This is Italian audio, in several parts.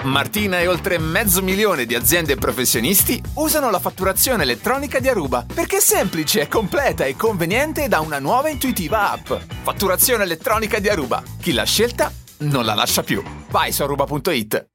Martina e oltre 500.000 di aziende e professionisti usano la fatturazione elettronica di Aruba perché è semplice, completa e conveniente da una nuova e intuitiva app. Fatturazione elettronica di Aruba. Chi l'ha scelta non la lascia più. Vai su aruba.it.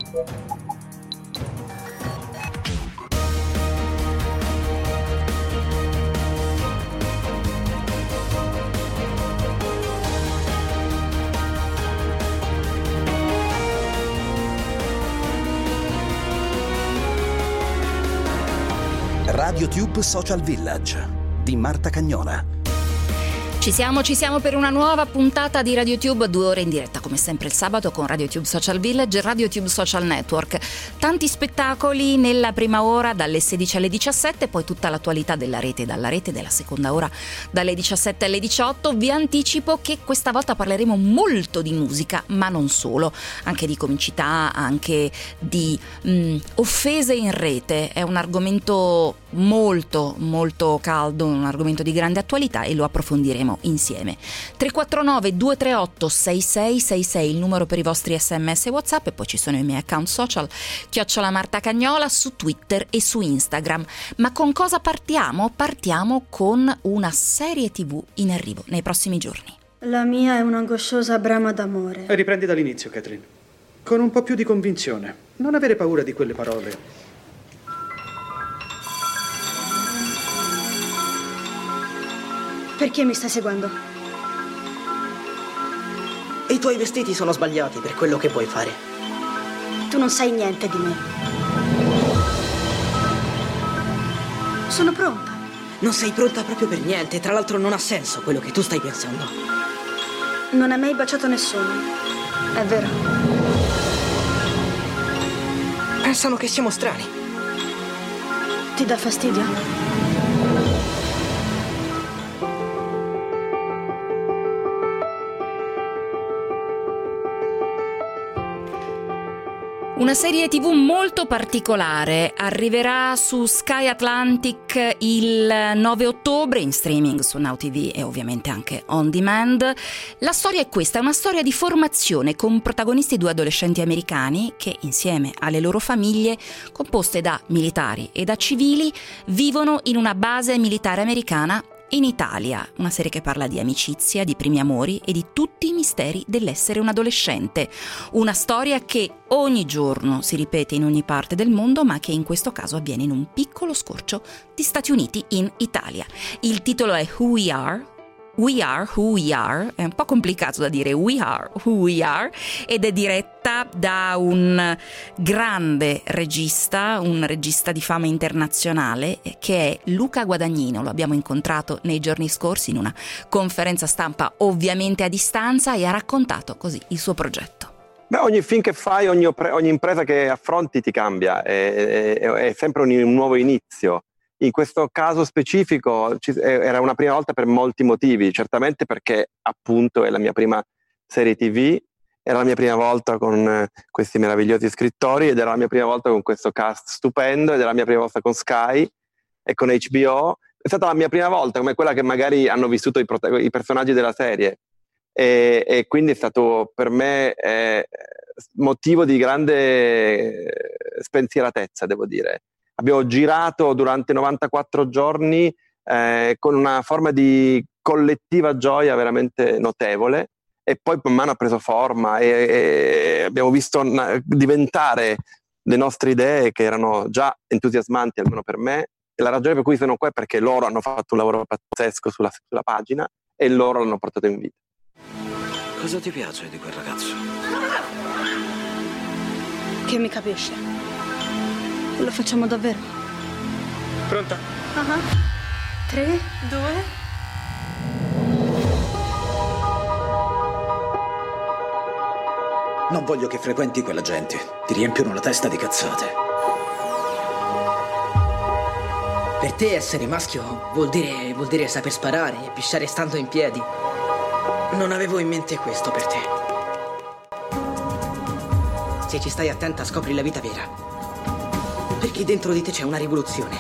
RadioTube Social Village di Marta Cagnola. Ci siamo per una nuova puntata di RadioTube, 2 ore in diretta come sempre il sabato con RadioTube Social Village e RadioTube Social Network. Tanti spettacoli nella prima ora dalle 16 alle 17, poi tutta l'attualità della rete e dalla rete della seconda ora dalle 17 alle 18. Vi anticipo che questa volta parleremo molto di musica, ma non solo, anche di comicità, anche di offese in rete. È un argomento molto molto caldo, un argomento di grande attualità e lo approfondiremo insieme. 349 238 6666 il numero per i vostri sms e WhatsApp, e poi ci sono i miei account social @Marta Cagnola su Twitter e su Instagram. Ma con cosa partiamo? Partiamo con una serie TV in arrivo nei prossimi giorni. La mia è un'angosciosa brama d'amore. Riprendi dall'inizio, Catherine. Con un po' più di convinzione. Non avere paura di quelle parole. Perché mi stai seguendo? I tuoi vestiti sono sbagliati per quello che vuoi fare. Tu non sai niente di me. Sono pronta. Non sei pronta proprio per niente. Tra l'altro non ha senso quello che tu stai pensando. Non hai mai baciato nessuno, è vero? Pensano che siamo strani. Ti dà fastidio? Una serie TV molto particolare arriverà su Sky Atlantic il 9 ottobre in streaming su Now TV e ovviamente anche on demand. La storia è questa, è una storia di formazione con protagonisti 2 adolescenti americani che insieme alle loro famiglie, composte da militari e da civili, vivono in una base militare americana in Italia. Una serie che parla di amicizia, di primi amori e di tutti i misteri dell'essere un adolescente. Una storia che ogni giorno si ripete in ogni parte del mondo, ma che in questo caso avviene in un piccolo scorcio di Stati Uniti in Italia. Il titolo è Who We Are. We Are Who We Are, è un po' complicato da dire, We Are Who We Are, ed è diretta da un grande regista, un regista di fama internazionale che è Luca Guadagnino. Lo abbiamo incontrato nei giorni scorsi in una conferenza stampa ovviamente a distanza e ha raccontato così il suo progetto. Beh, ogni film che fai, ogni impresa che affronti ti cambia, è sempre un nuovo inizio. In questo caso specifico era una prima volta per molti motivi, certamente perché appunto è la mia prima serie TV, era la mia prima volta con questi meravigliosi scrittori ed era la mia prima volta con questo cast stupendo ed era la mia prima volta con Sky e con HBO. È stata la mia prima volta come quella che magari hanno vissuto i personaggi della serie e quindi è stato per me motivo di grande spensieratezza, devo dire. Abbiamo girato durante 94 giorni con una forma di collettiva gioia veramente notevole e poi man mano ha preso forma e abbiamo visto diventare le nostre idee che erano già entusiasmanti almeno per me, e la ragione per cui sono qua è perché loro hanno fatto un lavoro pazzesco sulla pagina e loro l'hanno portato in vita. Cosa ti piace di quel ragazzo? Che mi capisce. Lo facciamo davvero? Pronta? 3, 2... Non voglio che frequenti quella gente. Ti riempiono la testa di cazzate. Per te essere maschio vuol dire saper sparare e pisciare stando in piedi. Non avevo in mente questo per te. Se ci stai attenta scopri la vita vera. Perché dentro di te c'è una rivoluzione.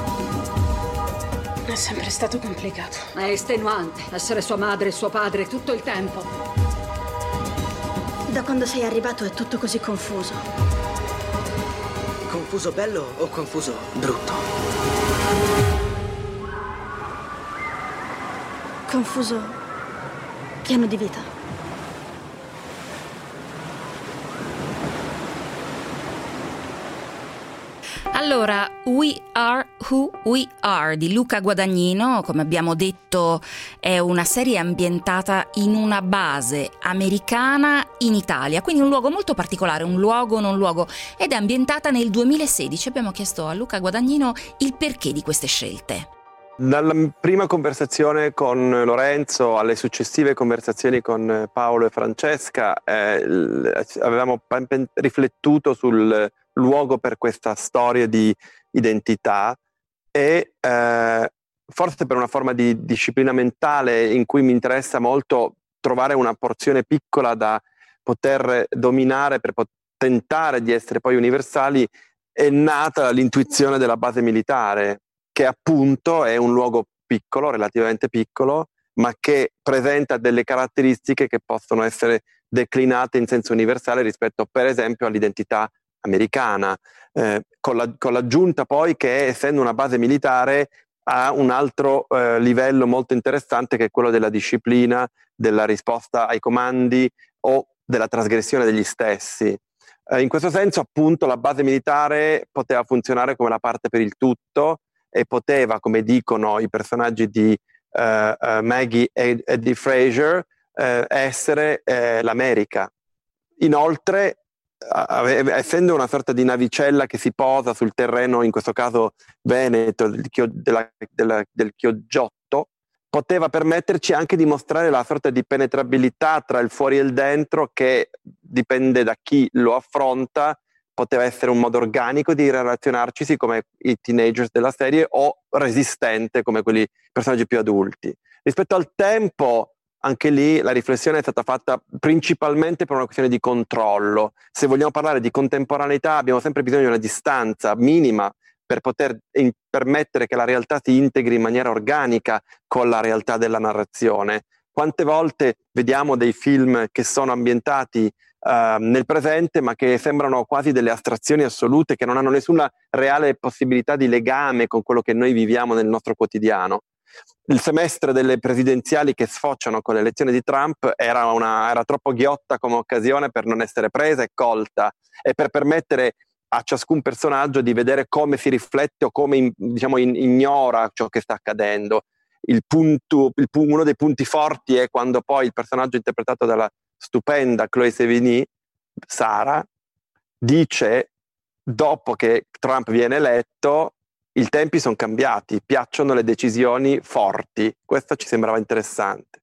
È sempre stato complicato. È estenuante essere sua madre e suo padre tutto il tempo. Da quando sei arrivato è tutto così confuso. Confuso bello o confuso brutto? Confuso, pieno di vita. Allora, We Are Who We Are di Luca Guadagnino, come abbiamo detto, è una serie ambientata in una base americana in Italia, quindi un luogo molto particolare, un luogo non luogo, ed è ambientata nel 2016. Abbiamo chiesto a Luca Guadagnino il perché di queste scelte. Dalla prima conversazione con Lorenzo alle successive conversazioni con Paolo e Francesca avevamo riflettuto sul luogo per questa storia di identità e forse per una forma di disciplina mentale in cui mi interessa molto trovare una porzione piccola da poter dominare per tentare di essere poi universali, è nata l'intuizione della base militare, che appunto è un luogo piccolo, relativamente piccolo, ma che presenta delle caratteristiche che possono essere declinate in senso universale rispetto per esempio all'identità americana, con l'aggiunta poi che essendo una base militare ha un altro livello molto interessante, che è quello della disciplina, della risposta ai comandi o della trasgressione degli stessi. In questo senso appunto la base militare poteva funzionare come la parte per il tutto e poteva, come dicono i personaggi di Maggie e di Frasier, essere l'America. Inoltre, essendo una sorta di navicella che si posa sul terreno, in questo caso veneto, del Chioggiotto, poteva permetterci anche di mostrare la sorta di penetrabilità tra il fuori e il dentro, che dipende da chi lo affronta. Poteva essere un modo organico di relazionarci come i teenagers della serie, o resistente come quelli personaggi più adulti. Rispetto al tempo, anche lì la riflessione è stata fatta principalmente per una questione di controllo. Se vogliamo parlare di contemporaneità abbiamo sempre bisogno di una distanza minima per poter permettere che la realtà si integri in maniera organica con la realtà della narrazione. Quante volte vediamo dei film che sono ambientati nel presente ma che sembrano quasi delle astrazioni assolute, che non hanno nessuna reale possibilità di legame con quello che noi viviamo nel nostro quotidiano. Il semestre delle presidenziali che sfociano con l'elezione di Trump era troppo ghiotta come occasione per non essere presa e colta, e per permettere a ciascun personaggio di vedere come si riflette o come ignora ciò che sta accadendo. Uno dei punti forti è quando poi il personaggio interpretato dalla stupenda Chloe Sevigny, Sara, dice, dopo che Trump viene eletto: i tempi sono cambiati, piacciono le decisioni forti. Questo ci sembrava interessante.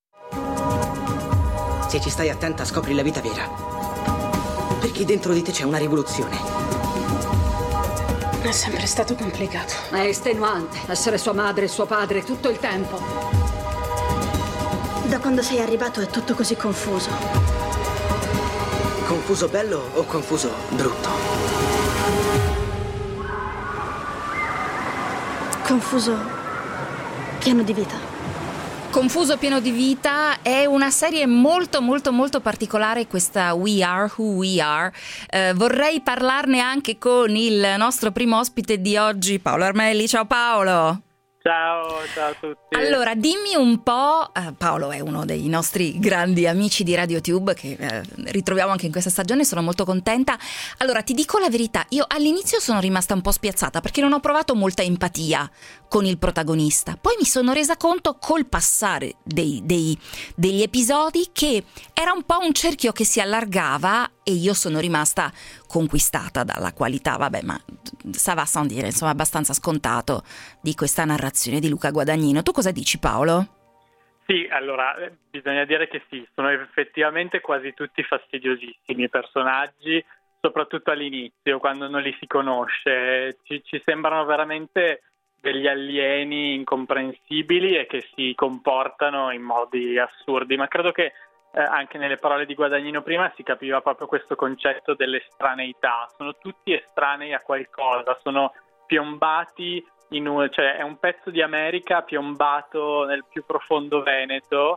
Se ci stai attenta scopri la vita vera, perché dentro di te c'è una rivoluzione. È sempre stato complicato. È estenuante essere sua madre e suo padre tutto il tempo. Da quando sei arrivato è tutto così confuso. Confuso bello o confuso brutto? Confuso, pieno di vita. Confuso pieno di vita è una serie molto molto molto particolare, questa We Are Who We Are. Vorrei parlarne anche con il nostro primo ospite di oggi, Paolo Armelli. Ciao Paolo. Ciao a tutti. Allora, dimmi un po', Paolo è uno dei nostri grandi amici di RadioTube che ritroviamo anche in questa stagione, sono molto contenta. Allora, ti dico la verità, io all'inizio sono rimasta un po' spiazzata perché non ho provato molta empatia con il protagonista. Poi mi sono resa conto col passare degli episodi che era un po' un cerchio che si allargava e io sono rimasta conquistata dalla qualità, vabbè, ma ça va sans dire, insomma, abbastanza scontato, di questa narrazione di Luca Guadagnino. Tu cosa dici, Paolo? Sì, allora, bisogna dire che sì, sono effettivamente quasi tutti fastidiosissimi i personaggi, soprattutto all'inizio, quando non li si conosce. Ci sembrano veramente degli alieni incomprensibili e che si comportano in modi assurdi, ma credo che anche nelle parole di Guadagnino prima si capiva proprio questo concetto dell'estraneità. Sono tutti estranei a qualcosa, sono piombati cioè è un pezzo di America piombato nel più profondo Veneto,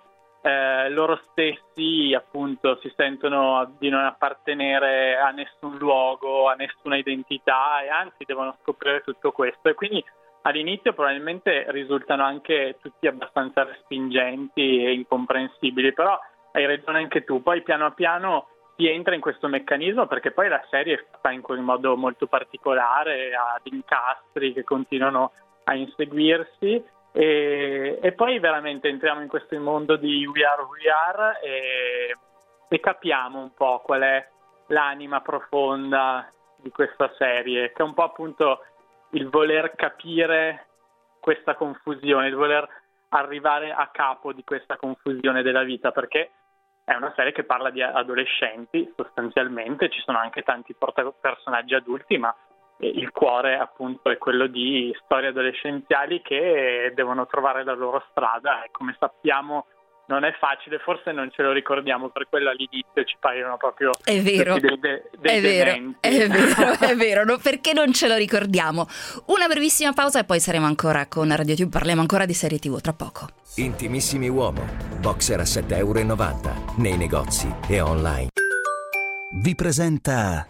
loro stessi appunto si sentono di non appartenere a nessun luogo, a nessuna identità, e anzi devono scoprire tutto questo, e quindi all'inizio probabilmente risultano anche tutti abbastanza respingenti e incomprensibili, però hai ragione anche tu, poi piano piano si entra in questo meccanismo, perché poi la serie è fatta in quel modo molto particolare, ad incastri che continuano a inseguirsi, e poi veramente entriamo in questo mondo di We Are Who We Are e capiamo un po' qual è l'anima profonda di questa serie, che è un po' appunto il voler capire questa confusione, il voler arrivare a capo di questa confusione della vita, perché è una serie che parla di adolescenti sostanzialmente, ci sono anche tanti personaggi adulti, ma il cuore appunto è quello di storie adolescenziali che devono trovare la loro strada, e come sappiamo non è facile, forse non ce lo ricordiamo, per quello all'inizio ci paiono proprio è vero, è vero, no, perché non ce lo ricordiamo. Una brevissima pausa e poi saremo ancora con Radio Tube, parliamo ancora di serie TV tra poco. Intimissimi Uomo, boxer a €7,90 nei negozi e online. Vi presenta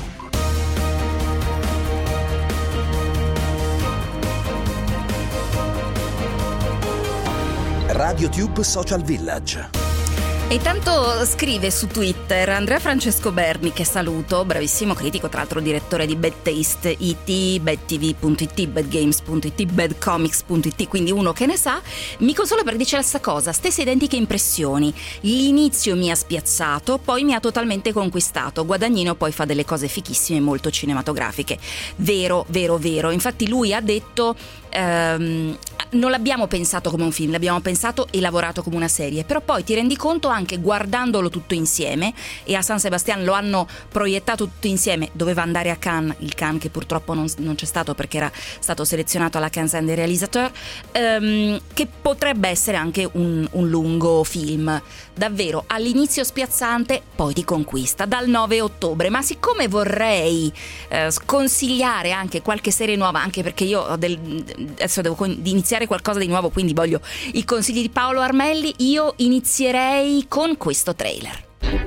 Radio Tube Social Village. E tanto scrive su Twitter Andrea Francesco Berni, che saluto, bravissimo critico, tra l'altro direttore di Bad Taste IT, badtv.it, badgames.it, badcomics.it, quindi uno che ne sa. Mi consola perché dice la stessa cosa, stesse identiche impressioni. L'inizio mi ha spiazzato, poi mi ha totalmente conquistato. Guadagnino poi fa delle cose fichissime, molto cinematografiche. Vero. Infatti lui ha detto non l'abbiamo pensato come un film, l'abbiamo pensato e lavorato come una serie, però poi ti rendi conto anche guardandolo tutto insieme, e a San Sebastian lo hanno proiettato tutto insieme, doveva andare a Cannes, il Cannes che purtroppo non c'è stato perché era stato selezionato alla Cannes des Réalisateurs, che potrebbe essere anche un lungo film, davvero all'inizio spiazzante, poi ti conquista dal 9 ottobre, ma siccome vorrei sconsigliare anche qualche serie nuova, anche perché io adesso devo iniziare qualcosa di nuovo, quindi voglio i consigli di Paolo Armelli, io inizierei con questo trailer.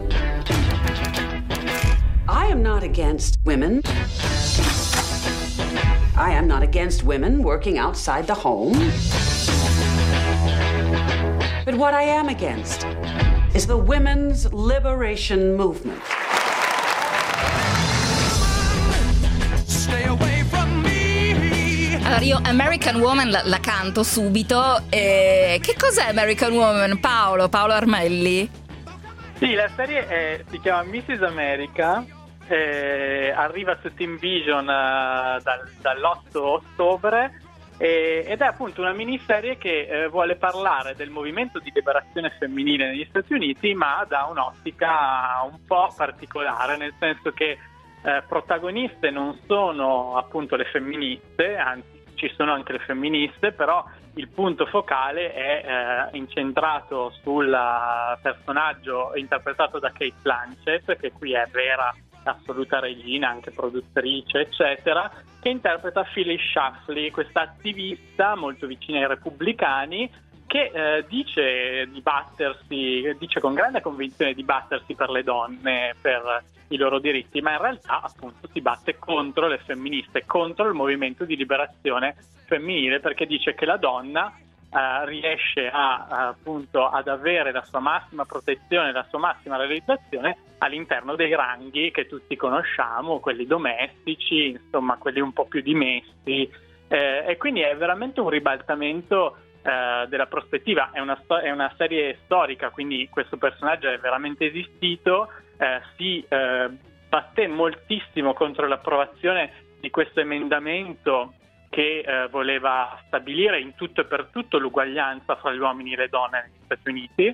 I am not against women. I am not against women working outside the home. But what I am against is the women's liberation movement. Allora io American Woman la canto subito. Che cos'è American Woman, Paolo Armelli? Sì, la serie si chiama Mrs. America, arriva su Team Vision dall'8 ottobre ed è appunto una miniserie che vuole parlare del movimento di liberazione femminile negli Stati Uniti, ma da un'ottica un po' particolare, nel senso che protagoniste non sono appunto le femministe, anzi ci sono anche le femministe, però il punto focale è incentrato sul personaggio interpretato da Cate Blanchett, che qui è vera assoluta regina, anche produttrice eccetera, che interpreta Phyllis Schlafly, questa attivista molto vicina ai repubblicani, che dice con grande convinzione di battersi per le donne, per i loro diritti, ma in realtà appunto si batte contro le femministe, contro il movimento di liberazione femminile, perché dice che la donna riesce appunto ad avere la sua massima protezione, la sua massima realizzazione all'interno dei ranghi che tutti conosciamo, quelli domestici, insomma quelli un po' più dimessi, e quindi è veramente un ribaltamento della prospettiva. È una serie storica, quindi questo personaggio è veramente esistito. Si batté moltissimo contro l'approvazione di questo emendamento che voleva stabilire in tutto e per tutto l'uguaglianza fra gli uomini e le donne negli Stati Uniti,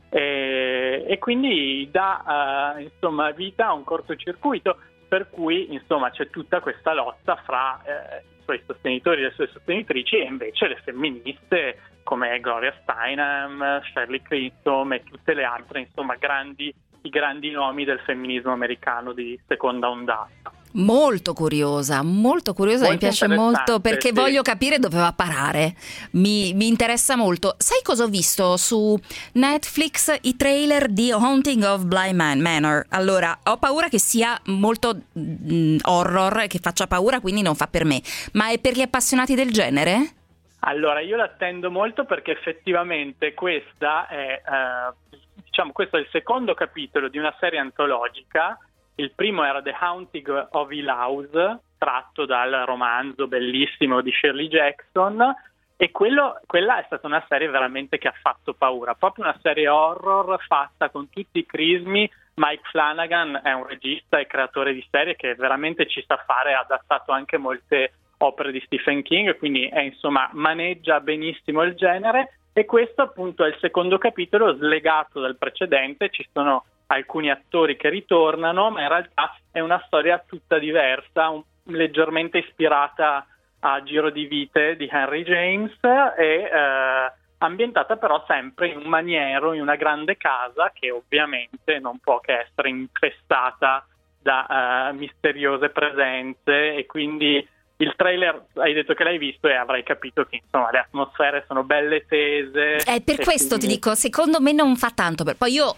e quindi dà insomma vita a un cortocircuito, per cui insomma c'è tutta questa lotta fra i suoi sostenitori e le sue sostenitrici e invece le femministe come Gloria Steinem, Shirley Chisholm e tutte le altre, insomma i grandi nomi del femminismo americano di seconda ondata. Molto curiosa, mi piace molto perché sì. Voglio capire dove va a parare, mi interessa molto. Sai cosa ho visto su Netflix? I trailer di Haunting of Bly Manor. Allora, ho paura che sia molto horror, che faccia paura, quindi non fa per me, ma è per gli appassionati del genere? Allora, io l'attendo molto perché effettivamente questa è, questo è il secondo capitolo di una serie antologica. Il primo era The Haunting of Hill House, tratto dal romanzo bellissimo di Shirley Jackson, e quella è stata una serie veramente che ha fatto paura, proprio una serie horror fatta con tutti i crismi. Mike Flanagan è un regista e creatore di serie che veramente ci sa fare, ha adattato anche molte opere di Stephen King, quindi maneggia benissimo il genere, e questo appunto è il secondo capitolo slegato dal precedente. Ci sono alcuni attori che ritornano, ma in realtà è una storia tutta diversa, leggermente ispirata a Giro di Vite di Henry James, e ambientata però sempre in un maniero, in una grande casa che ovviamente non può che essere infestata da misteriose presenze. E quindi il trailer, hai detto che l'hai visto e avrai capito che insomma le atmosfere sono belle tese. Per questo quindi... ti dico, secondo me non fa tanto, poi io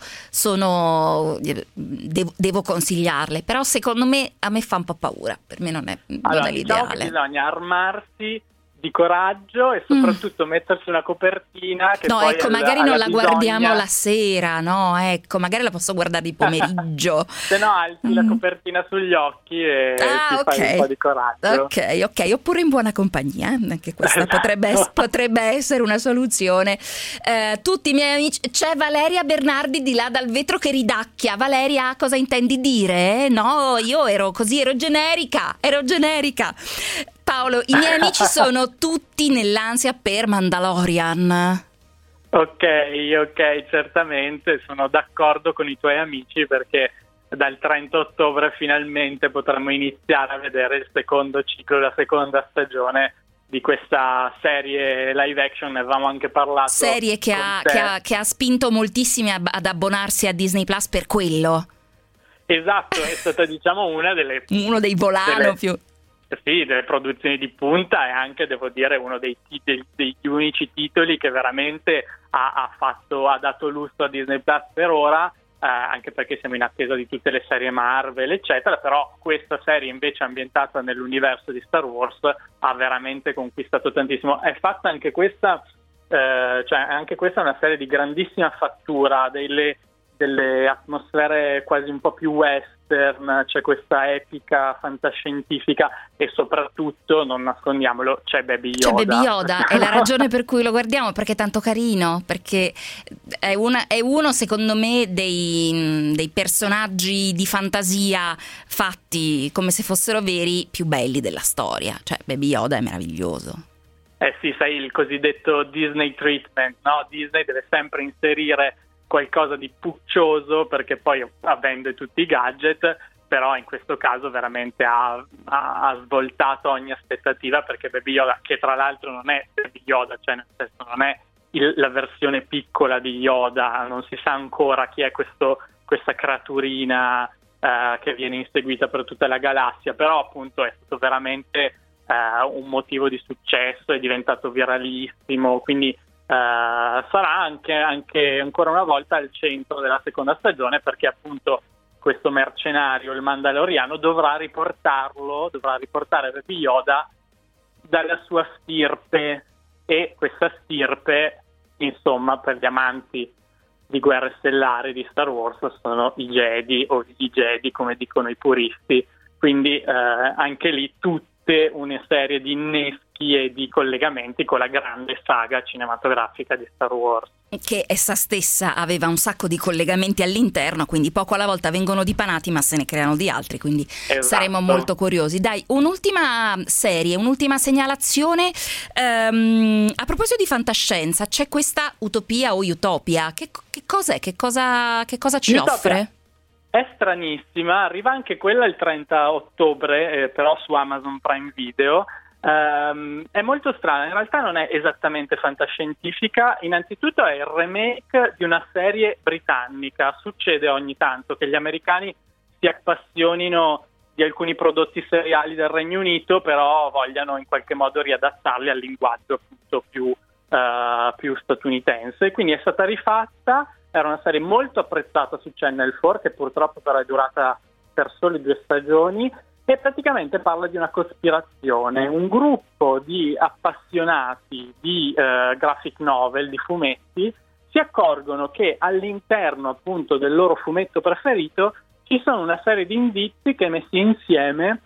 devo consigliarle, però secondo me a me fa un po' paura, per me non è Diciamo l'ideale. che bisogna armarsi di coraggio e soprattutto mettersi una copertina che no, poi ecco, magari non la guardiamo bisogna... la sera, no, ecco, magari la posso guardare di pomeriggio. Se no alzi la copertina sugli occhi e ti fai un po' di coraggio. Ok, oppure in buona compagnia, anche questa potrebbe essere una soluzione. Tutti i miei amici, c'è Valeria Bernardi di là dal vetro che ridacchia. Valeria, cosa intendi dire? No, io ero generica. Paolo, i miei amici sono tutti nell'ansia per Mandalorian. Ok, certamente sono d'accordo con i tuoi amici, perché dal 30 ottobre finalmente potremo iniziare a vedere il secondo ciclo, la seconda stagione di questa serie live action. Ne avevamo anche parlato. Serie che ha spinto moltissimi ad abbonarsi a Disney Plus per quello. Esatto, è stata uno dei volano più... Sì, delle produzioni di punta, e anche, devo dire, uno degli unici titoli che veramente ha dato lustro a Disney Plus per ora, anche perché siamo in attesa di tutte le serie Marvel, eccetera. Però questa serie, invece ambientata nell'universo di Star Wars, ha veramente conquistato tantissimo. È fatta anche questa, anche questa è una serie di grandissima fattura, delle atmosfere quasi un po' più western, c'è questa epica fantascientifica e soprattutto, non nascondiamolo, c'è Baby Yoda. C'è Baby Yoda, è la ragione per cui lo guardiamo, perché è tanto carino, perché è uno secondo me dei personaggi di fantasia fatti come se fossero veri più belli della storia. Cioè Baby Yoda è meraviglioso. Sì, sai, il cosiddetto Disney treatment, no? Disney deve sempre inserire qualcosa di puccioso, perché poi vende tutti i gadget, però in questo caso veramente ha svoltato ogni aspettativa, perché Baby Yoda, che tra l'altro non è Baby Yoda, cioè nel senso non è la versione piccola di Yoda, non si sa ancora chi è questa creaturina che viene inseguita per tutta la galassia, però appunto è stato veramente un motivo di successo, è diventato viralissimo, quindi sarà anche ancora una volta al centro della seconda stagione, perché appunto questo mercenario, il Mandaloriano, dovrà riportare Baby Yoda dalla sua stirpe, e questa stirpe, insomma, per gli amanti di Guerre Stellari di Star Wars, sono i Jedi, o i Jedi come dicono i puristi. Quindi anche lì tutte una serie di inneschi e di collegamenti con la grande saga cinematografica di Star Wars, che essa stessa aveva un sacco di collegamenti all'interno, quindi poco alla volta vengono dipanati, ma se ne creano di altri, quindi saremo molto curiosi. Dai, un'ultima segnalazione, a proposito di fantascienza, c'è questa Utopia o Utopia, che cos'è? Che cosa ci Utopia offre? È stranissima, arriva anche quella il 30 ottobre, però su Amazon Prime Video. È molto strana, in realtà non è esattamente fantascientifica. Innanzitutto è il remake di una serie britannica. Succede ogni tanto che gli americani si appassionino di alcuni prodotti seriali del Regno Unito, però vogliano in qualche modo riadattarli al linguaggio appunto più statunitense. Quindi è stata rifatta, era una serie molto apprezzata su Channel 4, che purtroppo però è durata per sole 2 stagioni, e praticamente parla di una cospirazione. Un gruppo di appassionati di graphic novel, di fumetti, si accorgono che all'interno appunto del loro fumetto preferito ci sono una serie di indizi che messi insieme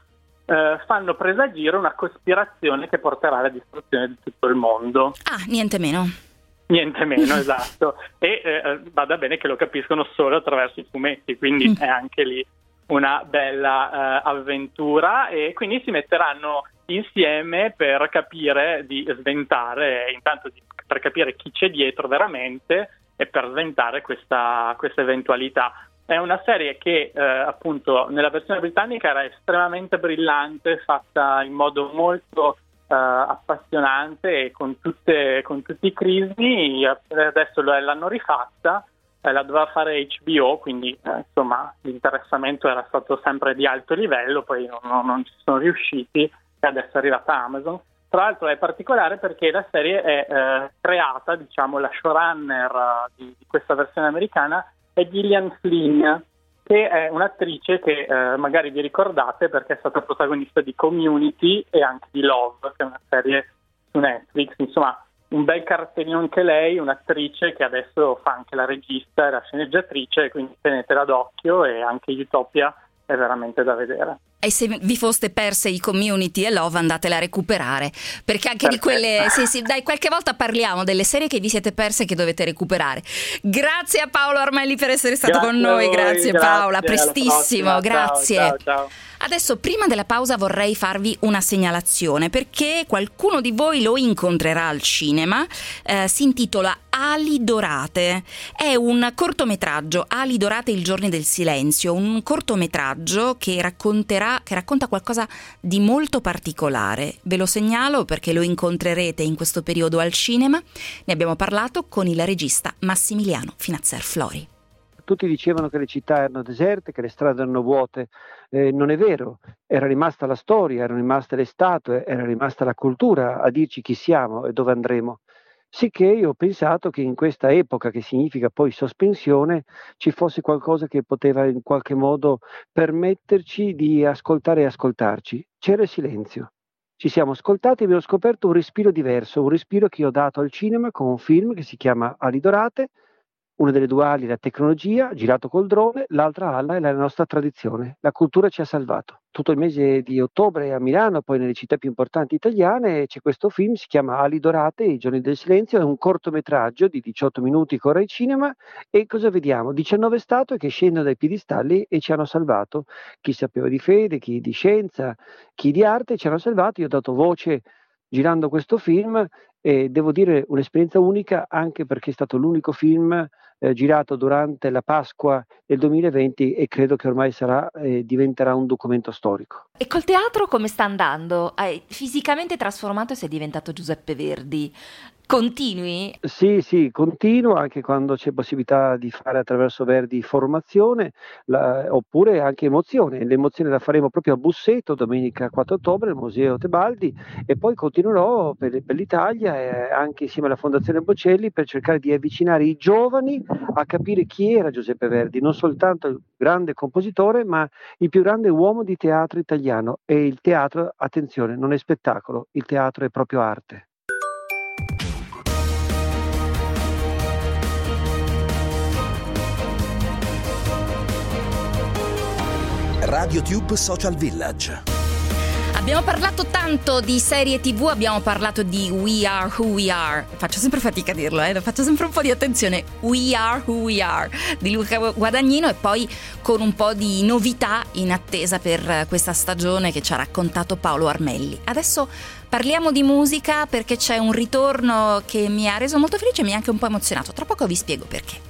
fanno presagire una cospirazione che porterà alla distruzione di tutto il mondo. Niente meno. Niente meno, esatto. E vada bene che lo capiscono solo attraverso i fumetti, quindi è anche lì una bella avventura, e quindi si metteranno insieme per capire di sventare, intanto per capire chi c'è dietro veramente e per sventare questa eventualità. È una serie che appunto nella versione britannica era estremamente brillante, fatta in modo molto appassionante e con tutti i crismi. Adesso l'hanno rifatta, la doveva fare HBO, quindi insomma l'interessamento era stato sempre di alto livello, poi non ci sono riusciti e adesso è arrivata Amazon. Tra l'altro è particolare perché la serie è creata, diciamo, la showrunner di questa versione americana è Gillian Flynn, che è un'attrice che magari vi ricordate perché è stata protagonista di Community e anche di Love, che è una serie su Netflix. Insomma, un bel cartellino anche lei, un'attrice che adesso fa anche la regista e la sceneggiatrice, quindi tenetela d'occhio, e anche Utopia è veramente da vedere. E se vi foste perse i Community e Love, andatela a recuperare, perché anche di quelle dai, qualche volta parliamo delle serie che vi siete perse e che dovete recuperare. Grazie a Paolo Armelli per essere stato con noi. Grazie Paola, prestissimo, grazie. Ciao. Adesso, prima della pausa, vorrei farvi una segnalazione, perché qualcuno di voi lo incontrerà al cinema. Si intitola Ali Dorate, è un cortometraggio, Ali Dorate, il giorno del silenzio, un cortometraggio che racconta qualcosa di molto particolare. Ve lo segnalo perché lo incontrerete in questo periodo al cinema. Ne abbiamo parlato con il regista Massimiliano Finazzer Flori. Tutti dicevano che le città erano deserte, che le strade erano vuote. Non è vero, era rimasta la storia, erano rimaste le statue, era rimasta la cultura a dirci chi siamo e dove andremo. Sicché io ho pensato che in questa epoca, che significa poi sospensione, ci fosse qualcosa che poteva in qualche modo permetterci di ascoltare e ascoltarci. C'era il silenzio. Ci siamo ascoltati e abbiamo scoperto un respiro diverso, un respiro che io ho dato al cinema con un film che si chiama Ali Dorate. Una delle due ali è la tecnologia, girato col drone, l'altra ala è la nostra tradizione. La cultura ci ha salvato. Tutto il mese di ottobre a Milano, poi nelle città più importanti italiane, c'è questo film, si chiama Ali Dorate, I giorni del silenzio, è un cortometraggio di 18 minuti che ora è cinema, e cosa vediamo? 19 statue che scendono dai piedistalli e ci hanno salvato. Chi sapeva di fede, chi di scienza, chi di arte, ci hanno salvato. Io ho dato voce girando questo film e devo dire un'esperienza unica, anche perché è stato l'unico film girato durante la Pasqua del 2020 e credo che ormai diventerà un documento storico. E col teatro come sta andando? Hai fisicamente trasformato e sei diventato Giuseppe Verdi. Continui? Sì, continuo anche quando c'è possibilità di fare attraverso Verdi formazione, oppure anche emozione. L'emozione la faremo proprio a Busseto domenica 4 ottobre al Museo Tebaldi, e poi continuerò per l'Italia e anche insieme alla Fondazione Bocelli per cercare di avvicinare i giovani a capire chi era Giuseppe Verdi, non soltanto il grande compositore ma il più grande uomo di teatro italiano. E il teatro, attenzione, non è spettacolo, il teatro è proprio arte. RadioTube Social Village. Abbiamo parlato tanto di serie TV, abbiamo parlato di We Are Who We Are. Faccio sempre fatica a dirlo, faccio sempre un po' di attenzione. We Are Who We Are di Luca Guadagnino, e poi con un po' di novità in attesa per questa stagione che ci ha raccontato Paolo Armelli. Adesso parliamo di musica, perché c'è un ritorno che mi ha reso molto felice e mi ha anche un po' emozionato. Tra poco vi spiego perché.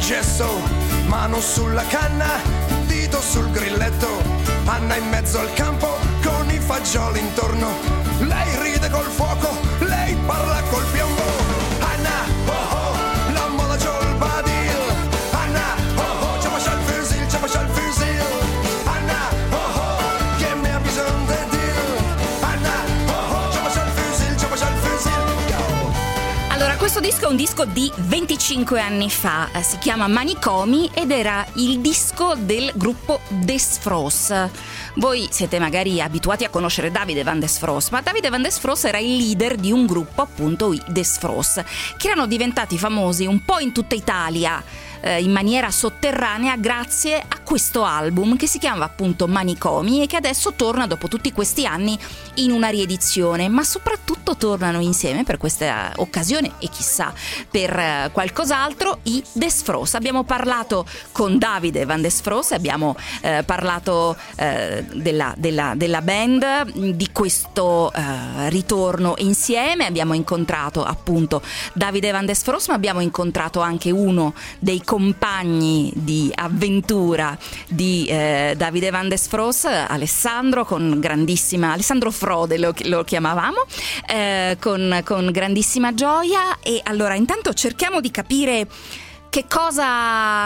gesso, mano sulla canna, dito sul grilletto, Anna in mezzo al campo con i fagioli intorno, lei ride col fuoco, lei parla col piombo. Anna, oh oh, la mola giol badil, Anna, oh oh, c'ha il fusil, Anna, oh oh, che mi ha bisogno di dir, Anna, oh oh, c'ha il fusil, yo. Allora, questo disco è un disco di 25 anni fa, si chiama Manicomi ed era il disco del gruppo Desfros. Voi siete magari abituati a conoscere Davide Van Desfros, ma Davide Van Desfros era il leader di un gruppo, appunto i Desfros, che erano diventati famosi un po' in tutta Italia in maniera sotterranea grazie a questo album che si chiama appunto Manicomi e che adesso torna dopo tutti questi anni in una riedizione, ma soprattutto tornano insieme per questa occasione e chissà per qualcos'altro i Desfros. Abbiamo parlato con Davide Van Desfros, abbiamo parlato della band, di questo ritorno insieme, abbiamo incontrato appunto Davide Van Desfros, ma abbiamo incontrato anche uno dei compagni di avventura di Davide Van Desfros, Alessandro, con grandissima, Alessandro Frode lo chiamavamo, con grandissima gioia. E allora intanto cerchiamo di capire che cosa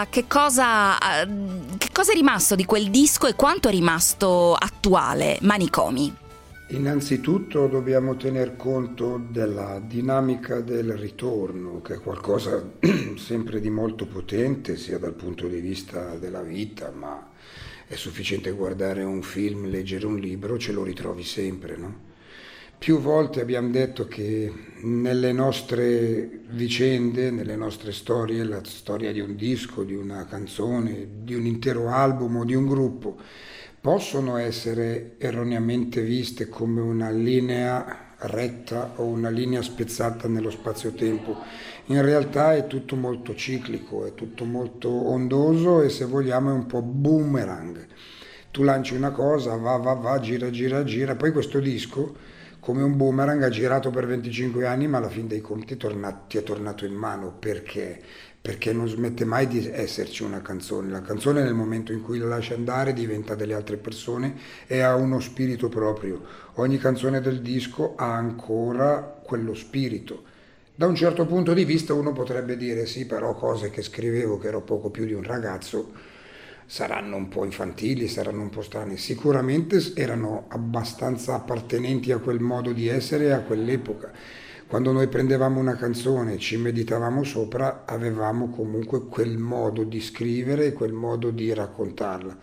è rimasto di quel disco e quanto è rimasto attuale Manicomi. Innanzitutto dobbiamo tener conto della dinamica del ritorno, che è qualcosa sempre di molto potente, sia dal punto di vista della vita, ma è sufficiente guardare un film, leggere un libro, ce lo ritrovi sempre, no? Più volte abbiamo detto che nelle nostre vicende, nelle nostre storie, la storia di un disco, di una canzone, di un intero album o di un gruppo, possono essere erroneamente viste come una linea retta o una linea spezzata nello spazio-tempo. In realtà è tutto molto ciclico, è tutto molto ondoso e, se vogliamo, è un po' boomerang. Tu lanci una cosa, va, gira, poi questo disco, come un boomerang, ha girato per 25 anni, ma alla fin dei conti ti è tornato in mano. Perché? Perché non smette mai di esserci una canzone. La canzone, nel momento in cui la lascia andare, diventa delle altre persone e ha uno spirito proprio. Ogni canzone del disco ha ancora quello spirito. Da un certo punto di vista uno potrebbe dire sì, però cose che scrivevo, che ero poco più di un ragazzo, saranno un po' infantili, saranno un po' strane. Sicuramente erano abbastanza appartenenti a quel modo di essere e a quell'epoca. Quando noi prendevamo una canzone, ci meditavamo sopra, avevamo comunque quel modo di scrivere e quel modo di raccontarla.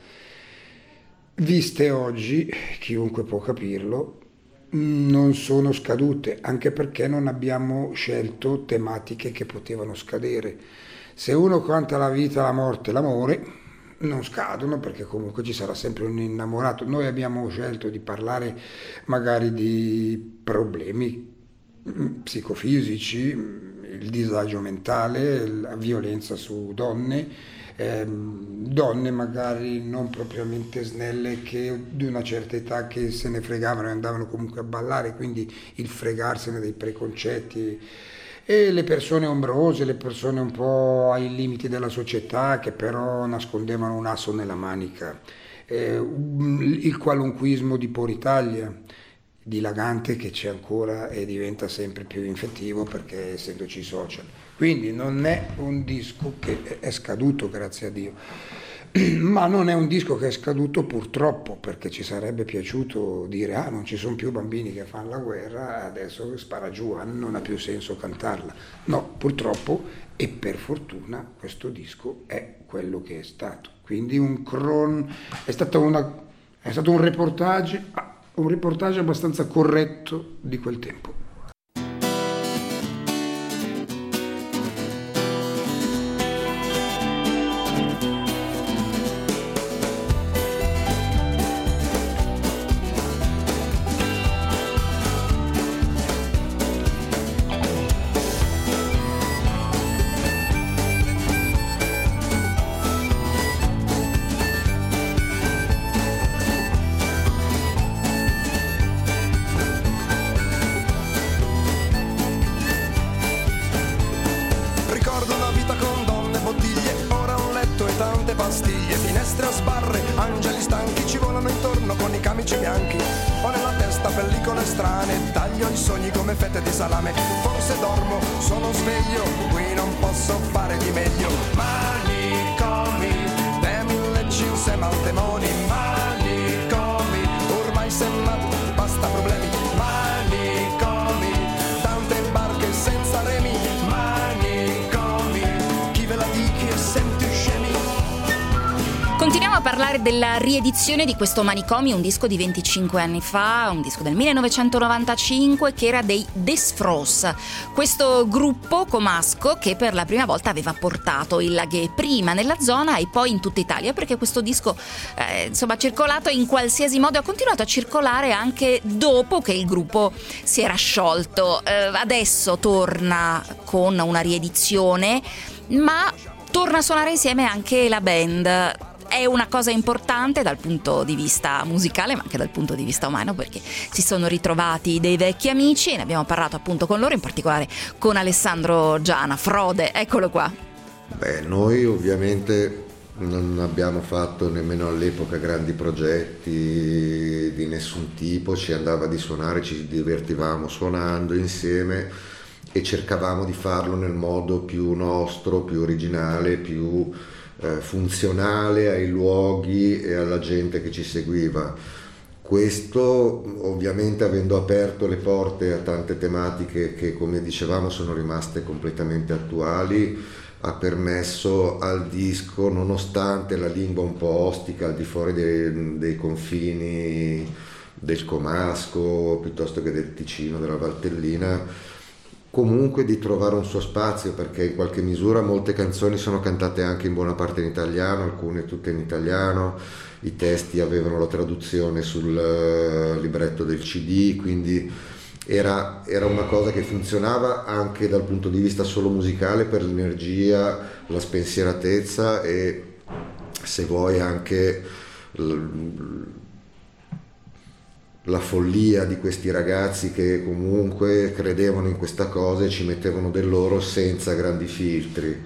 Viste oggi, chiunque può capirlo, non sono scadute, anche perché non abbiamo scelto tematiche che potevano scadere. Se uno canta la vita, la morte, l'amore, non scadono, perché comunque ci sarà sempre un innamorato. Noi abbiamo scelto di parlare magari di problemi psicofisici, il disagio mentale, la violenza su donne, donne magari non propriamente snelle, che di una certa età, che se ne fregavano e andavano comunque a ballare, quindi il fregarsene dei preconcetti, e le persone ombrose, le persone un po' ai limiti della società, che però nascondevano un asso nella manica, il qualunquismo di Por Italia, dilagante, che c'è ancora e diventa sempre più infettivo perché essendoci i social. Quindi non è un disco che è scaduto, grazie a Dio, ma non è un disco che è scaduto purtroppo, perché ci sarebbe piaciuto dire non ci sono più bambini che fanno la guerra, adesso spara giù, non ha più senso cantarla. No, purtroppo e per fortuna questo disco è quello che è stato. Quindi è stato un reportage abbastanza corretto di quel tempo. piccole strane, taglio i sogni come fette di salame. Forse dormo, sono sveglio, qui non posso fare di meglio. Manicomi, temi leggi insieme al demoni. Manicomi, ormai sembra basta problemi. Manicomi, tante barche senza remi. Manicomi, chi ve la dichi e senti scemi. Continuiamo a parlare della riedizione di questo Manicomi, un disco di 25 anni fa, un disco del 1995 che era dei Desfros, questo gruppo comasco che per la prima volta aveva portato il Ghe prima nella zona e poi in tutta Italia, perché questo disco ha circolato in qualsiasi modo, ha continuato a circolare anche dopo che il gruppo si era sciolto. Adesso torna con una riedizione, ma torna a suonare insieme anche la band. È una cosa importante dal punto di vista musicale, ma anche dal punto di vista umano, perché si sono ritrovati dei vecchi amici e ne abbiamo parlato appunto con loro, in particolare con Alessandro Giana. Frode, eccolo qua. Noi ovviamente non abbiamo fatto nemmeno all'epoca grandi progetti di nessun tipo, ci andava di suonare, ci divertivamo suonando insieme e cercavamo di farlo nel modo più nostro, più originale, più funzionale ai luoghi e alla gente che ci seguiva. Questo ovviamente, avendo aperto le porte a tante tematiche che, come dicevamo, sono rimaste completamente attuali, ha permesso al disco, nonostante la lingua un po' ostica al di fuori dei confini del comasco piuttosto che del Ticino, della Valtellina, comunque di trovare un suo spazio, perché in qualche misura molte canzoni sono cantate anche in buona parte in italiano, alcune tutte in italiano, i testi avevano la traduzione sul libretto del CD, quindi era una cosa che funzionava anche dal punto di vista solo musicale, per l'energia, la spensieratezza e, se vuoi, anche la follia di questi ragazzi che comunque credevano in questa cosa e ci mettevano del loro senza grandi filtri.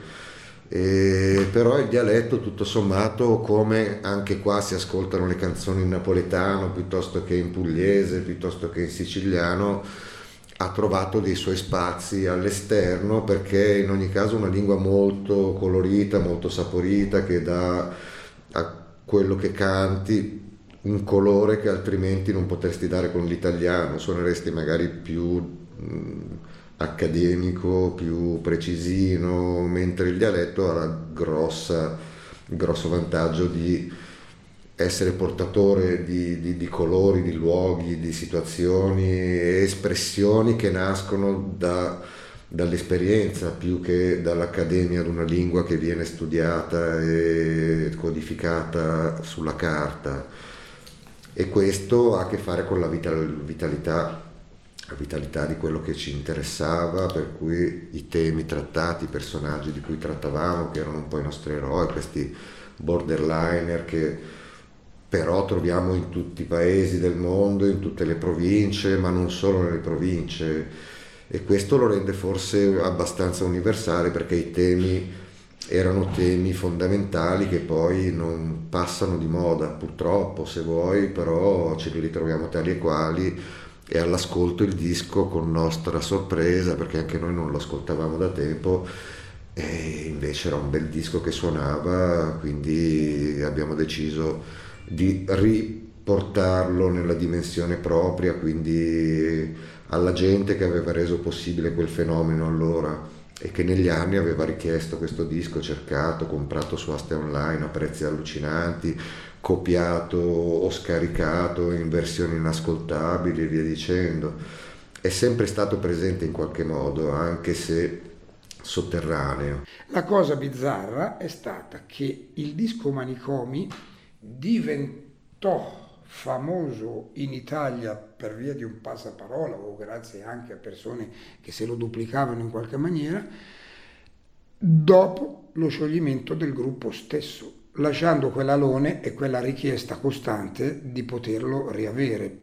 Però il dialetto, tutto sommato, come anche qua si ascoltano le canzoni in napoletano piuttosto che in pugliese, piuttosto che in siciliano, ha trovato dei suoi spazi all'esterno, perché in ogni caso è una lingua molto colorita, molto saporita, che dà a quello che canti un colore che altrimenti non potresti dare con l'italiano, suoneresti magari più accademico, più precisino, mentre il dialetto ha il grosso vantaggio di essere portatore di colori, di luoghi, di situazioni e espressioni che nascono dall'esperienza più che dall'accademia di una lingua che viene studiata e codificata sulla carta. E questo ha a che fare con la vitalità di quello che ci interessava, per cui i temi trattati, i personaggi di cui trattavamo, che erano un po' i nostri eroi, questi borderliner che però troviamo in tutti i paesi del mondo, in tutte le province, ma non solo nelle province, e questo lo rende forse abbastanza universale, perché i temi erano temi fondamentali che poi non passano di moda, purtroppo, se vuoi, però ce li ritroviamo tali e quali, e all'ascolto il disco, con nostra sorpresa, perché anche noi non lo ascoltavamo da tempo, e invece era un bel disco che suonava, quindi abbiamo deciso di riportarlo nella dimensione propria, quindi alla gente che aveva reso possibile quel fenomeno allora, e che negli anni aveva richiesto questo disco, cercato, comprato su aste online a prezzi allucinanti, copiato o scaricato in versioni inascoltabili e via dicendo. È sempre stato presente in qualche modo, anche se sotterraneo. La cosa bizzarra è stata che il disco Manicomi diventò famoso in Italia per via di un passaparola o grazie anche a persone che se lo duplicavano in qualche maniera dopo lo scioglimento del gruppo stesso, lasciando quell'alone e quella richiesta costante di poterlo riavere.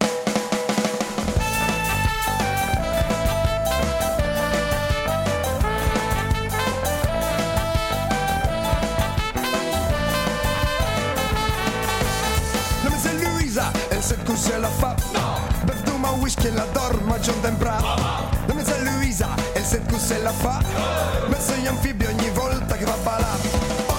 C'est couché la femme, bœuf de ma whisky la dorma John Dembra. La mezza Luisa e il set se la fa. Verso gli anfibi ogni volta che va a balare.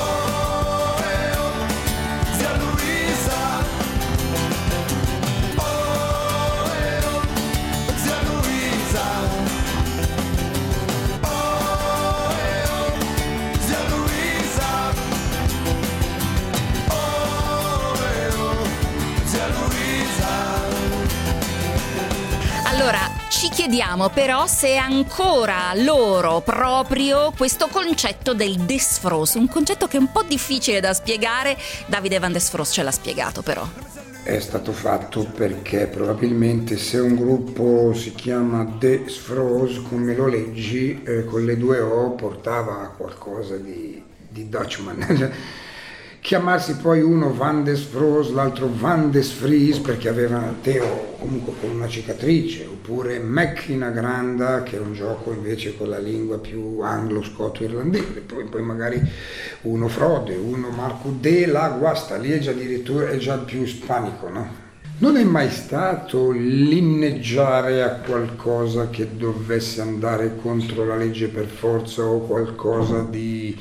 Allora, ci chiediamo però se è ancora loro proprio questo concetto del desfrose, un concetto che è un po' difficile da spiegare. Davide Van Desfrose ce l'ha spiegato però. È stato fatto perché probabilmente se un gruppo si chiama Desfrose, come lo leggi, con le due O portava a qualcosa di Dutchman. Chiamarsi poi uno Van Desfrose, l'altro Van Desfries perché aveva Teo comunque con una cicatrice, oppure Macchina Granda che è un gioco invece con la lingua più anglo-scoto-irlandese, poi magari uno Frode, uno Marco de la Guasta, lì è già addirittura è già più ispanico, no? Non è mai stato l'inneggiare a qualcosa che dovesse andare contro la legge per forza o qualcosa di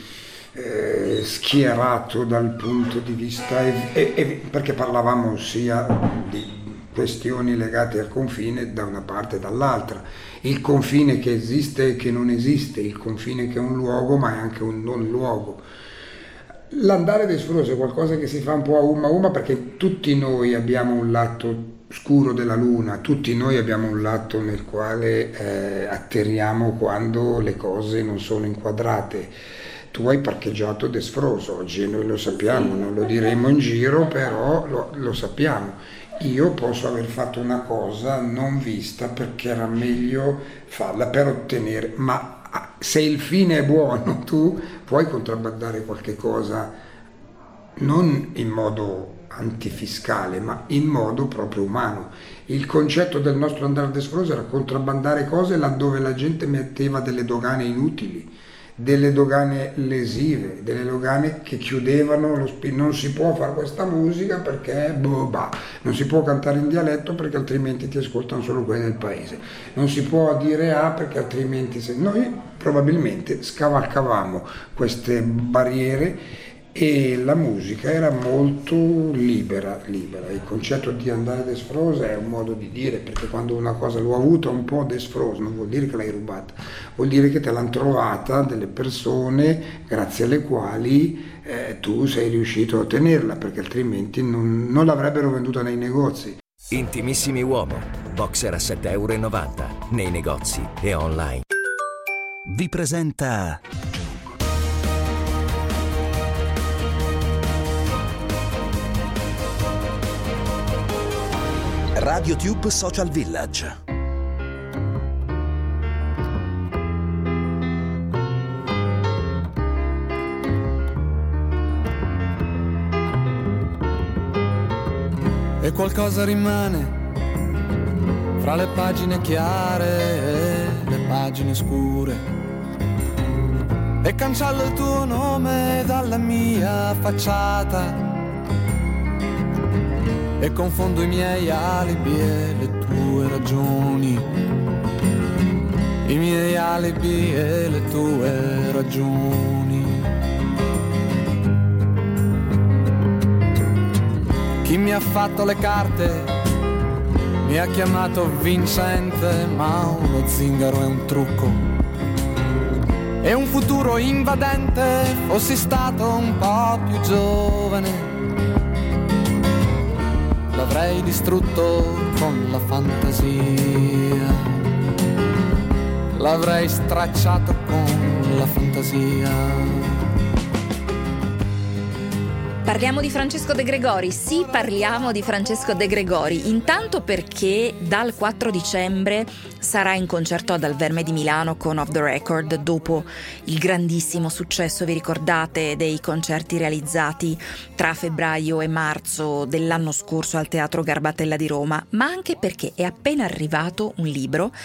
schierato dal punto di vista perché parlavamo sia di questioni legate al confine da una parte e dall'altra, il confine che esiste e che non esiste, il confine che è un luogo ma è anche un non luogo. L'andare desfrose è qualcosa che si fa un po' a uma perché tutti noi abbiamo un lato scuro della luna, tutti noi abbiamo un lato nel quale atterriamo quando le cose non sono inquadrate. Tu hai parcheggiato desfroso oggi, noi lo sappiamo, non lo diremo in giro, però lo sappiamo. Io posso aver fatto una cosa non vista perché era meglio farla per ottenere, ma se il fine è buono tu puoi contrabbandare qualche cosa non in modo antifiscale ma in modo proprio umano. Il concetto del nostro andare desfroso era contrabbandare cose laddove la gente metteva delle dogane inutili, delle dogane lesive, delle dogane che chiudevano non si può fare questa musica perché non si può cantare in dialetto perché altrimenti ti ascoltano solo quelli del paese, non si può dire A perché altrimenti noi probabilmente scavalcavamo queste barriere e la musica era molto libera. Il concetto di andare desfrosa è un modo di dire, perché quando una cosa l'ho avuta un po' desfrosa non vuol dire che l'hai rubata, vuol dire che te l'hanno trovata delle persone grazie alle quali tu sei riuscito a ottenerla, perché altrimenti non l'avrebbero venduta nei negozi. Intimissimi Uomo, boxer a €7,90 nei negozi e online. Vi presenta RadioTube Social Village. E qualcosa rimane fra le pagine chiare e le pagine scure, e cancello il tuo nome dalla mia facciata e confondo i miei alibi e le tue ragioni, i miei alibi e le tue ragioni. Chi mi ha fatto le carte mi ha chiamato vincente, ma uno zingaro è un trucco e un futuro invadente. Fossi stato un po' più giovane l'avrei distrutto con la fantasia, l'avrei stracciato con la fantasia. Parliamo di Francesco De Gregori? Sì, parliamo di Francesco De Gregori. Intanto perché dal 4 dicembre sarà in concerto ad Al Verme di Milano con Off the Record, dopo il grandissimo successo, vi ricordate, dei concerti realizzati tra febbraio e marzo dell'anno scorso al Teatro Garbatella di Roma, ma anche perché è appena arrivato un libro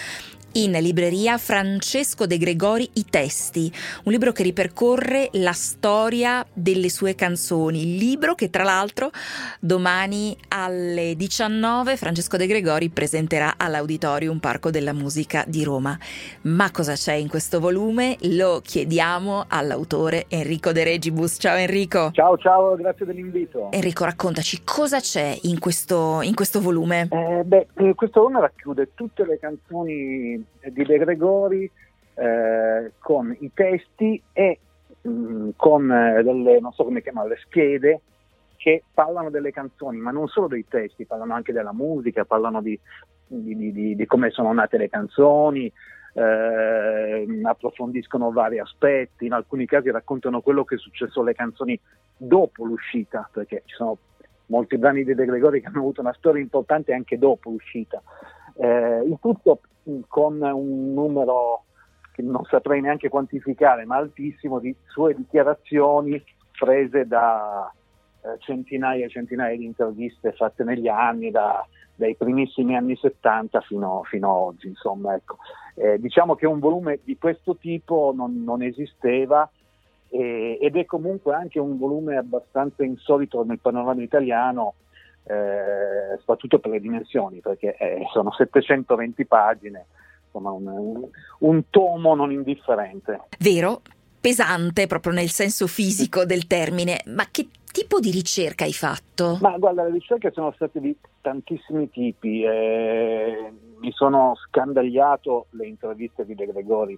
In libreria Francesco De Gregori, I testi, un libro che ripercorre la storia delle sue canzoni, il libro che tra l'altro domani alle 19 Francesco De Gregori presenterà all'Auditorium Parco della Musica di Roma. Ma cosa c'è in questo volume? Lo chiediamo all'autore Enrico De Regibus. Ciao Enrico. Ciao, grazie dell'invito. Enrico, raccontaci cosa c'è in questo volume. Questo volume racchiude tutte le canzoni di De Gregori con i testi e con delle, non so come chiamare, le schede che parlano delle canzoni, ma non solo dei testi, parlano anche della musica, parlano di come sono nate le canzoni, approfondiscono vari aspetti, in alcuni casi raccontano quello che è successo alle canzoni dopo l'uscita, perché ci sono molti brani di De Gregori che hanno avuto una storia importante anche dopo l'uscita. Il tutto con un numero che non saprei neanche quantificare, ma altissimo, di sue dichiarazioni prese da centinaia e centinaia di interviste fatte negli anni, dai primissimi anni 70 fino a oggi, insomma, ecco. Diciamo che un volume di questo tipo non esisteva, ed è comunque anche un volume abbastanza insolito nel panorama italiano, soprattutto per le dimensioni, perché sono 720 pagine, insomma un tomo non indifferente. Vero, pesante proprio nel senso fisico del termine, ma che tipo di ricerca hai fatto? Ma guarda, le ricerche sono state di tantissimi tipi, mi sono scandagliato le interviste di De Gregori,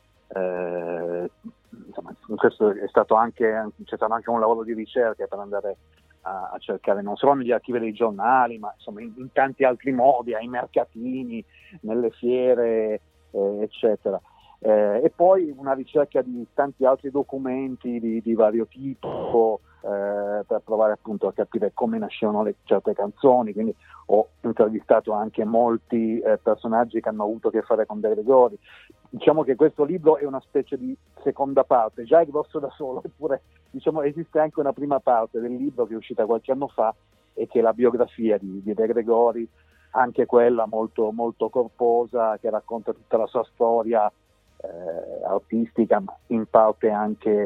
insomma, questo è stato c'è stato anche un lavoro di ricerca per andare a cercare non solo negli archivi dei giornali, ma insomma in tanti altri modi, ai mercatini, nelle fiere, eccetera. E poi una ricerca di tanti altri documenti di vario tipo, per provare appunto a capire come nascevano certe canzoni. Quindi ho intervistato anche molti personaggi che hanno avuto a che fare con De Gregori. Diciamo che questo libro è una specie di seconda parte, già è grosso da solo, eppure diciamo esiste anche una prima parte del libro che è uscita qualche anno fa e che è la biografia di De Gregori, anche quella molto, molto corposa, che racconta tutta la sua storia artistica, ma in parte anche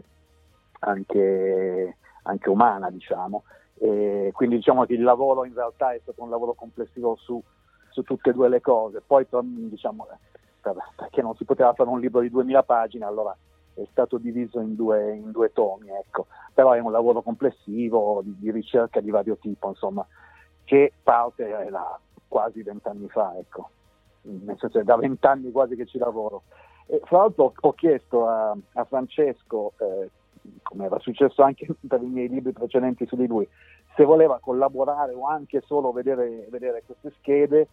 umana, diciamo. E quindi diciamo che il lavoro in realtà è stato un lavoro complessivo su tutte e due le cose. Poi diciamo, perché non si poteva fare un libro di 2000 pagine, allora è stato diviso in due tomi, ecco. Però è un lavoro complessivo di ricerca di vario tipo, insomma, che parte da quasi 20 anni fa, ecco. Nel senso, è da 20 anni quasi che ci lavoro. E fra l'altro ho chiesto a Francesco, come era successo anche per i miei libri precedenti su di lui, se voleva collaborare o anche solo vedere queste schede,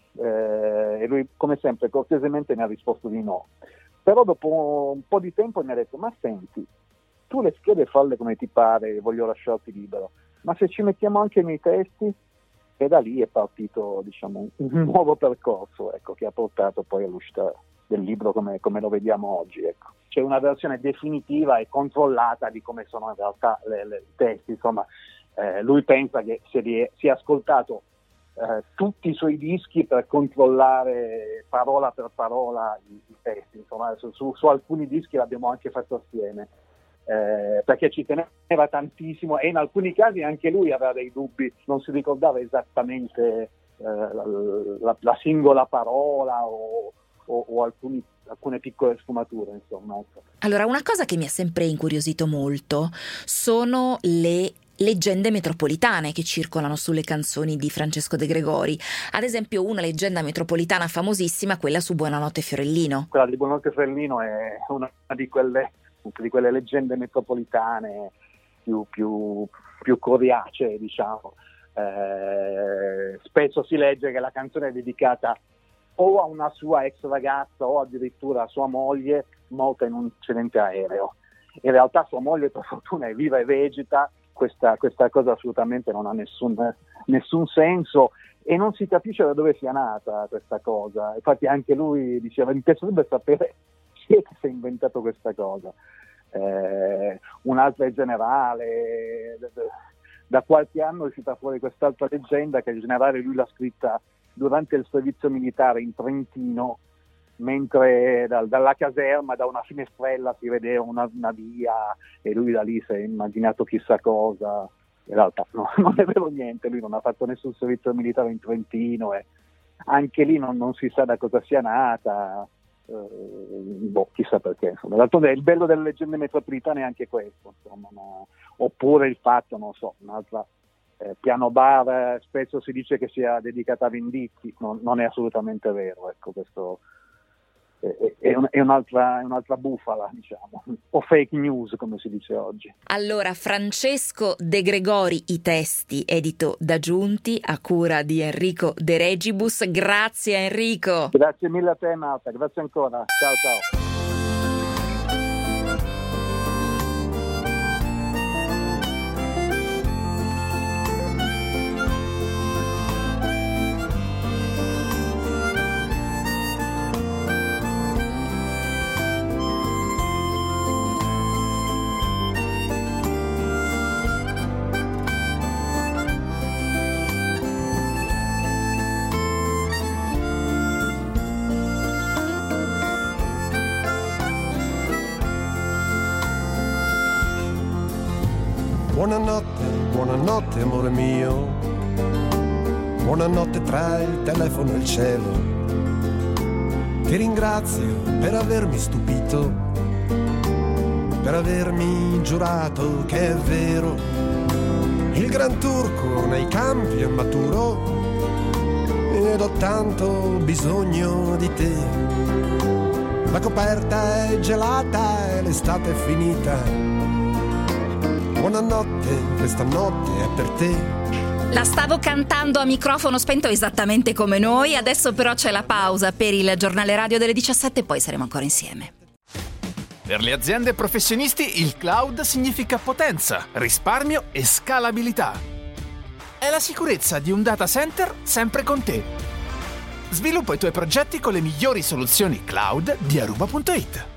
e lui come sempre cortesemente mi ha risposto di no. Però dopo un po' di tempo mi ha detto: ma senti, tu le schede falle come ti pare, voglio lasciarti libero, ma se ci mettiamo anche nei testi? E da lì è partito, diciamo, un nuovo percorso, ecco, che ha portato poi all'uscita del libro come lo vediamo oggi, ecco. C'è una versione definitiva e controllata di come sono in realtà i testi, insomma. Lui pensa che si è ascoltato tutti i suoi dischi per controllare parola per parola i testi, insomma. Su alcuni dischi l'abbiamo anche fatto assieme, perché ci teneva tantissimo, e in alcuni casi anche lui aveva dei dubbi, non si ricordava esattamente la singola parola o alcune piccole sfumature, insomma. Allora, una cosa che mi ha sempre incuriosito molto sono le leggende metropolitane che circolano sulle canzoni di Francesco De Gregori. Ad esempio, una leggenda metropolitana famosissima, quella su Buonanotte Fiorellino. Quella di Buonanotte Fiorellino è una di quelle leggende metropolitane più coriacee, diciamo. Spesso si legge che la canzone è dedicata o a una sua ex ragazza o addirittura a sua moglie morta in un incidente aereo. In realtà sua moglie, per fortuna, è viva e vegeta. Questa cosa assolutamente non ha nessun senso, e non si capisce da dove sia nata questa cosa. Infatti anche lui diceva: mi piacerebbe sapere chi è che si è inventato questa cosa. Un'altra è generale, da qualche anno è uscita fuori quest'altra leggenda che il generale lui l'ha scritta durante il servizio militare in Trentino, mentre dalla caserma, da una finestrella si vedeva una via e lui da lì si è immaginato chissà cosa. In realtà no, non è vero niente, lui non ha fatto nessun servizio militare in Trentino e anche lì non si sa da cosa sia nata, chissà perché. Insomma. D'altronde il bello delle leggende metropolitane è anche questo, insomma, oppure il fatto, non so, un'altra Piano Bar spesso si dice che sia dedicata a Venditti, non è assolutamente vero, ecco, questo è un'altra bufala, diciamo, o fake news come si dice oggi. Allora, Francesco De Gregori, i testi, edito da Giunti, a cura di Enrico De Regibus. Grazie Enrico. Grazie mille a te Marta, grazie ancora, ciao. Buonanotte amore mio, buonanotte tra il telefono e il cielo. Ti ringrazio per avermi stupito, per avermi giurato che è vero. Il gran turco nei campi è maturo ed ho tanto bisogno di te. La coperta è gelata e l'estate è finita. Buonanotte, questa notte è per te. La stavo cantando a microfono spento esattamente come noi, adesso però c'è la pausa per il giornale radio delle 17 e poi saremo ancora insieme. Per le aziende e professionisti il cloud significa potenza, risparmio e scalabilità. È la sicurezza di un data center sempre con te. Sviluppa i tuoi progetti con le migliori soluzioni cloud di Aruba.it.